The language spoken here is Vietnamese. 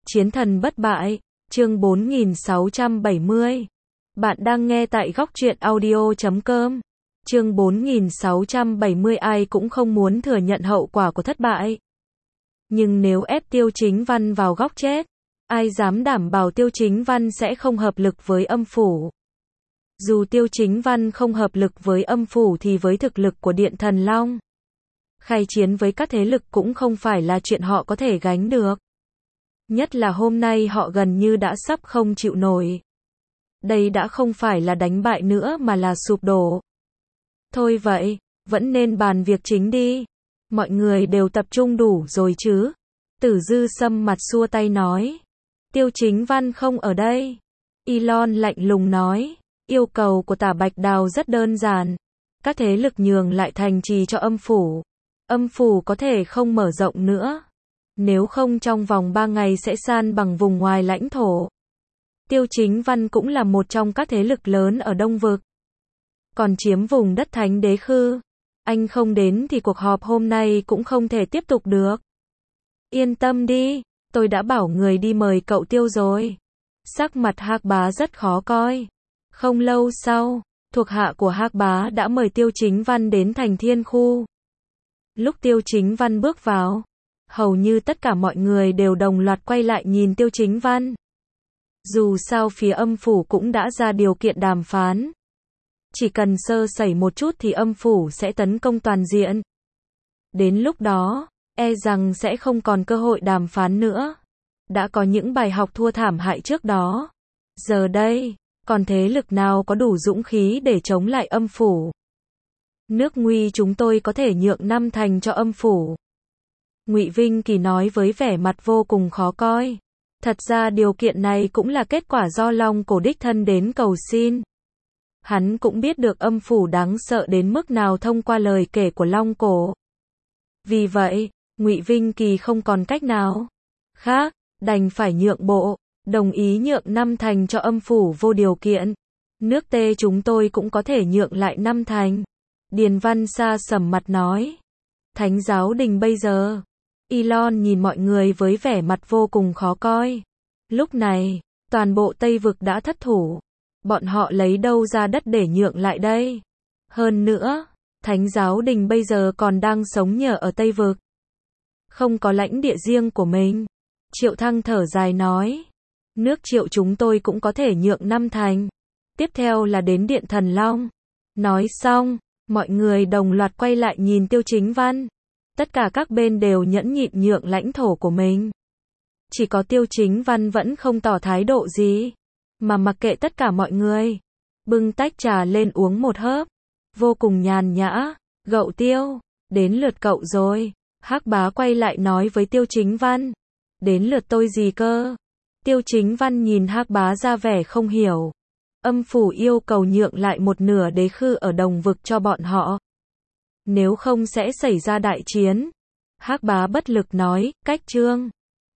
Chiến thần bất bại, chương 4670. Bạn đang nghe tại góc truyện audio.com. Chương 4670. Ai cũng không muốn thừa nhận hậu quả của thất bại. Nhưng nếu ép Tiêu Chính Văn vào góc chết, ai dám đảm bảo Tiêu Chính Văn sẽ không hợp lực với âm phủ. Dù Tiêu Chính Văn không hợp lực với âm phủ thì với thực lực của Điện Thần Long, khai chiến với các thế lực cũng không phải là chuyện họ có thể gánh được. Nhất là hôm nay họ gần như đã sắp không chịu nổi. Đây đã không phải là đánh bại nữa mà là sụp đổ. Thôi vậy, vẫn nên bàn việc chính đi. Mọi người đều tập trung đủ rồi chứ? Tử Dư Sâm mặt xua tay nói. Tiêu Chính Văn không ở đây. Elon lạnh lùng nói. Yêu cầu của Tả Bạch Đào rất đơn giản. Các thế lực nhường lại thành trì cho âm phủ. Âm phủ có thể không mở rộng nữa. Nếu không trong vòng 3 ngày sẽ san bằng vùng ngoài lãnh thổ. Tiêu Chính Văn cũng là một trong các thế lực lớn ở Đông Vực. Còn chiếm vùng đất Thánh Đế Khư. Anh không đến thì cuộc họp hôm nay cũng không thể tiếp tục được. Yên tâm đi, tôi đã bảo người đi mời cậu Tiêu rồi. Sắc mặt Hạc Bá rất khó coi. Không lâu sau, thuộc hạ của Hạc Bá đã mời Tiêu Chính Văn đến thành Thiên Khu. Lúc Tiêu Chính Văn bước vào, hầu như tất cả mọi người đều đồng loạt quay lại nhìn Tiêu Chính Văn. Dù sao phía âm phủ cũng đã ra điều kiện đàm phán. Chỉ cần sơ sẩy một chút thì âm phủ sẽ tấn công toàn diện. Đến lúc đó, e rằng sẽ không còn cơ hội đàm phán nữa. Đã có những bài học thua thảm hại trước đó. Giờ đây, còn thế lực nào có đủ dũng khí để chống lại âm phủ? Nước Nguy chúng tôi có thể nhượng 5 thành cho âm phủ. Ngụy Vinh Kỳ nói với vẻ mặt vô cùng khó coi. Thật ra điều kiện này cũng là kết quả do Long Cổ đích thân đến cầu xin. Hắn cũng biết được âm phủ đáng sợ đến mức nào thông qua lời kể của Long Cổ. Vì vậy, Ngụy Vinh Kỳ không còn cách nào khác, đành phải nhượng bộ, đồng ý nhượng 5 thành cho âm phủ vô điều kiện. Nước Tê chúng tôi cũng có thể nhượng lại 5 thành. Điền Văn Sa sầm mặt nói. Thánh giáo đình bây giờ. Elon nhìn mọi người với vẻ mặt vô cùng khó coi. Lúc này, toàn bộ Tây Vực đã thất thủ. Bọn họ lấy đâu ra đất để nhượng lại đây? Hơn nữa, Thánh giáo đình bây giờ còn đang sống nhờ ở Tây Vực. Không có lãnh địa riêng của mình. Triệu Thăng thở dài nói. Nước Triệu chúng tôi cũng có thể nhượng 5 thành. Tiếp theo là đến Điện Thần Long. Nói xong, mọi người đồng loạt quay lại nhìn Tiêu Chính Văn. Tất cả các bên đều nhẫn nhịn nhượng lãnh thổ của mình. Chỉ có Tiêu Chính Văn vẫn không tỏ thái độ gì. Mà mặc kệ tất cả mọi người. Bưng tách trà lên uống một hớp. Vô cùng nhàn nhã. Gậu Tiêu, đến lượt cậu rồi. Hắc Bá quay lại nói với Tiêu Chính Văn. Đến lượt tôi gì cơ? Tiêu Chính Văn nhìn Hắc Bá ra vẻ không hiểu. Âm phủ yêu cầu nhượng lại 1/2 đế khư ở Đồng Vực cho bọn họ. Nếu không sẽ xảy ra đại chiến. Hắc Bá bất lực nói, cách trương.